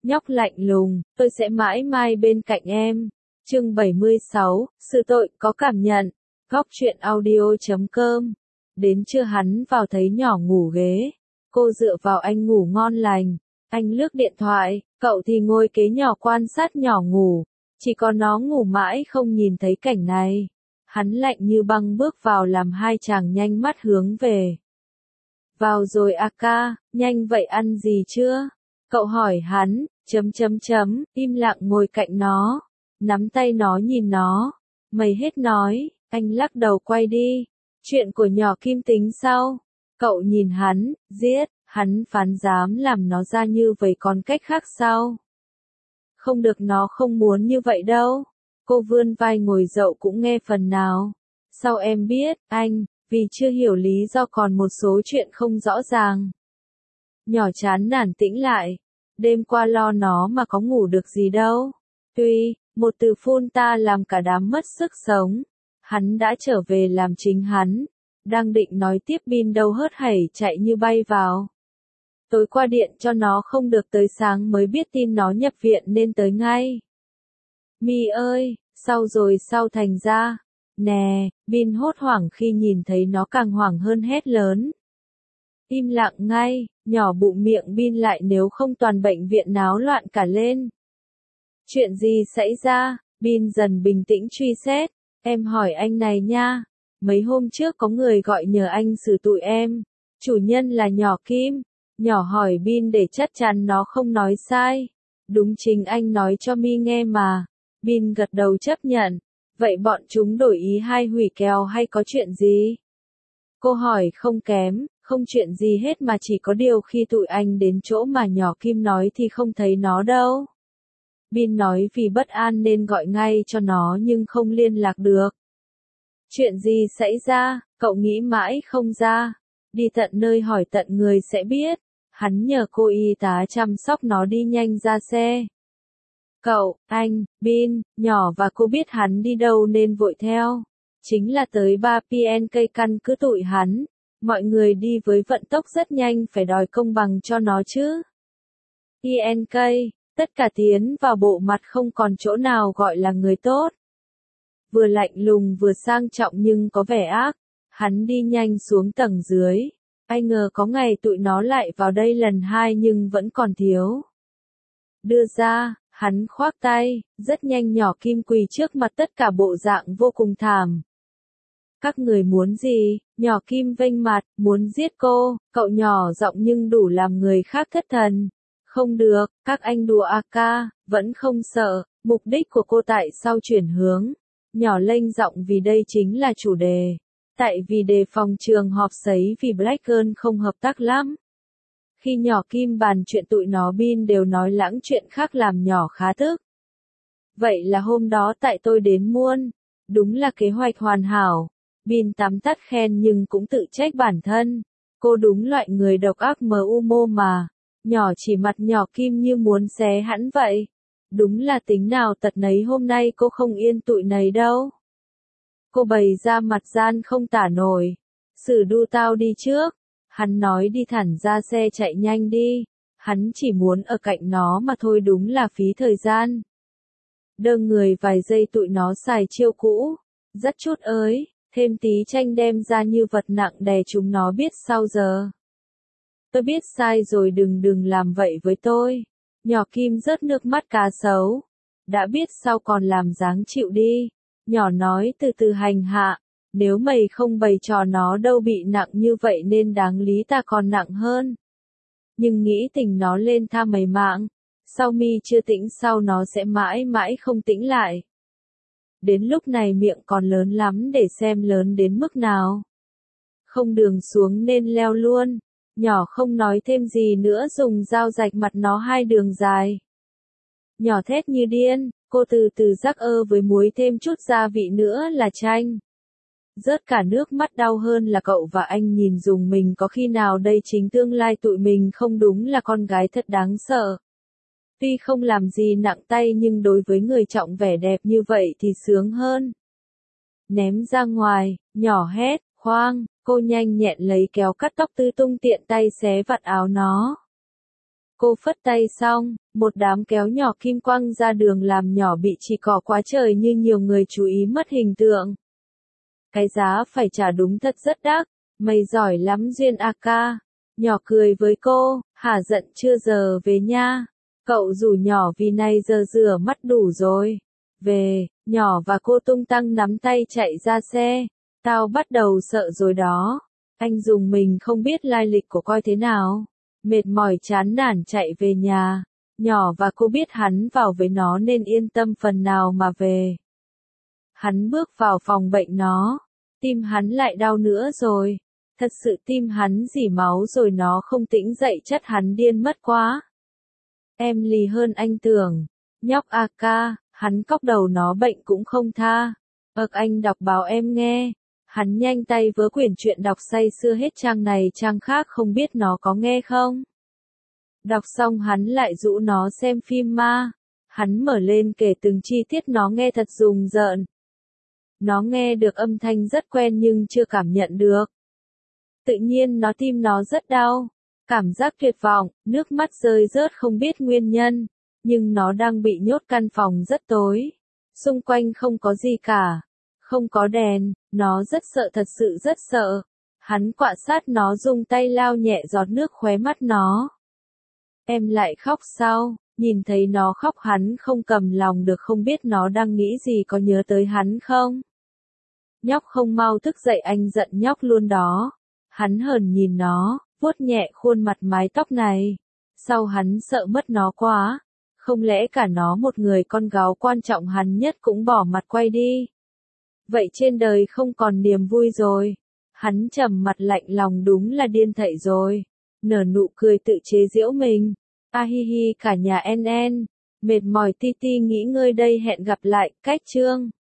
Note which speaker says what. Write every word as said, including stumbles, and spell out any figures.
Speaker 1: Nhóc lạnh lùng, tôi sẽ mãi mãi bên cạnh em. Chương bảy mươi sáu, Sự tội, có cảm nhận. Góc truyện audio chấm com. Đến trưa hắn vào thấy nhỏ ngủ ghế. Cô dựa vào anh ngủ ngon lành. Anh lướt điện thoại, cậu thì ngồi kế nhỏ quan sát nhỏ ngủ. Chỉ có nó ngủ mãi không nhìn thấy cảnh này. Hắn lạnh như băng bước vào làm hai chàng nhanh mắt hướng về. Vào rồi a ca, nhanh vậy ăn gì chưa? Cậu hỏi hắn, chấm chấm chấm, im lặng ngồi cạnh nó. Nắm tay nó nhìn nó. Mày hết nói, anh lắc đầu quay đi. Chuyện của nhỏ Kim tính sau. Cậu nhìn hắn, giết, hắn phán dám làm nó ra như vậy còn cách khác sao? Không được, nó không muốn như vậy đâu. Cô vươn vai ngồi dậu cũng nghe phần nào. Sao em biết, anh, vì chưa hiểu lý do còn một số chuyện không rõ ràng. Nhỏ chán nản tĩnh lại. Đêm qua lo nó mà có ngủ được gì đâu. Tuy, một từ phun ta làm cả đám mất sức sống. Hắn đã trở về làm chính hắn. Đang định nói tiếp pin đâu hớt hẩy chạy như bay vào. Tối qua điện cho nó không được tới sáng mới biết tin nó nhập viện nên tới ngay. Mi ơi, sao rồi sao thành ra? Nè, Bin hốt hoảng khi nhìn thấy nó càng hoảng hơn hét lớn. Im lặng ngay, nhỏ bụng miệng Bin lại nếu không toàn bệnh viện náo loạn cả lên. Chuyện gì xảy ra? Bin dần bình tĩnh truy xét. Em hỏi anh này nha. Mấy hôm trước có người gọi nhờ anh xử tụi em. Chủ nhân là nhỏ Kim. Nhỏ hỏi Bin để chắc chắn nó không nói sai. Đúng chính anh nói cho Mi nghe mà. Bin gật đầu chấp nhận. Vậy bọn chúng đổi ý hay hủy kèo hay có chuyện gì? Cô hỏi không kém, không chuyện gì hết mà chỉ có điều khi tụi anh đến chỗ mà nhỏ Kim nói thì không thấy nó đâu. Bin nói vì bất an nên gọi ngay cho nó nhưng không liên lạc được. Chuyện gì xảy ra, cậu nghĩ mãi không ra. Đi tận nơi hỏi tận người sẽ biết. Hắn nhờ cô y tá chăm sóc nó đi nhanh ra xe. Cậu, anh, Bin, nhỏ và cô biết hắn đi đâu nên vội theo. Chính là tới ba pê en ca căn cứ tụi hắn. Mọi người đi với vận tốc rất nhanh phải đòi công bằng cho nó chứ. pê en ca, tất cả tiến vào bộ mặt không còn chỗ nào gọi là người tốt. Vừa lạnh lùng vừa sang trọng nhưng có vẻ ác. Hắn đi nhanh xuống tầng dưới. Ai ngờ có ngày tụi nó lại vào đây lần hai nhưng vẫn còn thiếu. Đưa ra, hắn khoác tay, rất nhanh nhỏ Kim quỳ trước mặt tất cả bộ dạng vô cùng thảm. Các người muốn gì? Nhỏ Kim vênh mặt, muốn giết cô, cậu nhỏ giọng nhưng đủ làm người khác thất thần. Không được, các anh đùa a ca, vẫn không sợ, mục đích của cô tại sao chuyển hướng. Nhỏ lênh giọng vì đây chính là chủ đề. Tại vì đề phòng trường họp sấy vì Black Girl không hợp tác lắm. Khi nhỏ Kim bàn chuyện tụi nó Bin đều nói lãng chuyện khác làm nhỏ khá tức. Vậy là hôm đó tại tôi đến muôn. Đúng là kế hoạch hoàn hảo. Bin tắm tắt khen nhưng cũng tự trách bản thân. Cô đúng loại người độc ác mờ u mô mà. Nhỏ chỉ mặt nhỏ Kim như muốn xé hẳn vậy. Đúng là tính nào tật nấy hôm nay cô không yên tụi này đâu. Cô bày ra mặt gian không tả nổi. Xử đu tao đi trước. Hắn nói đi thẳng ra xe chạy nhanh đi. Hắn chỉ muốn ở cạnh nó mà thôi đúng là phí thời gian. Đơ người vài giây tụi nó xài chiêu cũ. Rất chút ới, thêm tí tranh đem ra như vật nặng đè chúng nó biết sao giờ. Tôi biết sai rồi đừng đừng làm vậy với tôi. Nhỏ Kim rớt nước mắt cá sấu. Đã biết sao còn làm dáng chịu đi. Nhỏ nói từ từ hành hạ. Nếu mày không bày trò nó đâu bị nặng như vậy nên đáng lý ta còn nặng hơn. Nhưng nghĩ tình nó lên tha mày mạng. Sau Mi chưa tĩnh sau nó sẽ mãi mãi không tĩnh lại. Đến lúc này miệng còn lớn lắm để xem lớn đến mức nào. Không đường xuống nên leo luôn. Nhỏ không nói thêm gì nữa dùng dao rạch mặt nó hai đường dài. Nhỏ thét như điên, cô từ từ rắc ơ với muối thêm chút gia vị nữa là chanh. Rớt cả nước mắt đau hơn là cậu và anh nhìn dùng mình có khi nào đây chính tương lai tụi mình không đúng là con gái thật đáng sợ. Tuy không làm gì nặng tay nhưng đối với người trọng vẻ đẹp như vậy thì sướng hơn. Ném ra ngoài, nhỏ hét, khoang, cô nhanh nhẹn lấy kéo cắt tóc tư tung tiện tay xé vạt áo nó. Cô phất tay xong, một đám kéo nhỏ kim quăng ra đường làm nhỏ bị chỉ cỏ quá trời như nhiều người chú ý mất hình tượng. Cái giá phải trả đúng thật rất đắt, mày giỏi lắm Duyên a ca. Nhỏ cười với cô, hả giận chưa giờ về nha. Cậu rủ nhỏ vì này giờ rửa mắt đủ rồi. Về, nhỏ và cô tung tăng nắm tay chạy ra xe. Tao bắt đầu sợ rồi đó. Anh dùng mình không biết lai lịch của coi thế nào. Mệt mỏi chán nản chạy về nhà. Nhỏ và cô biết hắn vào với nó nên yên tâm phần nào mà về. Hắn bước vào phòng bệnh nó. Tim hắn lại đau nữa rồi. Thật sự tim hắn dỉ máu rồi nó không tĩnh dậy chất hắn điên mất quá. Em lì hơn anh tưởng. Nhóc a ca, hắn cóc đầu nó bệnh cũng không tha. Ực anh đọc báo em nghe. Hắn nhanh tay vớ quyển truyện đọc say sưa hết trang này trang khác không biết nó có nghe không. Đọc xong hắn lại rủ nó xem phim ma. Hắn mở lên kể từng chi tiết nó nghe thật rùng rợn. Nó nghe được âm thanh rất quen nhưng chưa cảm nhận được. Tự nhiên nó tim nó rất đau. Cảm giác tuyệt vọng, nước mắt rơi rớt không biết nguyên nhân. Nhưng nó đang bị nhốt căn phòng rất tối. Xung quanh không có gì cả. Không có đèn, nó rất sợ thật sự rất sợ. Hắn quạ sát nó dùng tay lau nhẹ giọt nước khóe mắt nó. Em lại khóc sao? Nhìn thấy nó khóc hắn không cầm lòng được không biết nó đang nghĩ gì có nhớ tới hắn không? Nhóc không mau thức dậy anh giận nhóc luôn đó. Hắn hờn nhìn nó, vuốt nhẹ khuôn mặt mái tóc này. Sau hắn sợ mất nó quá. Không lẽ cả nó một người con gái quan trọng hắn nhất cũng bỏ mặt quay đi. Vậy trên đời không còn niềm vui rồi. Hắn trầm mặt lạnh lòng đúng là điên thảy rồi. Nở nụ cười tự chế giễu mình. A hi hi cả nhà en en. Mệt mỏi ti ti nghỉ ngơi đây hẹn gặp lại, cách chương.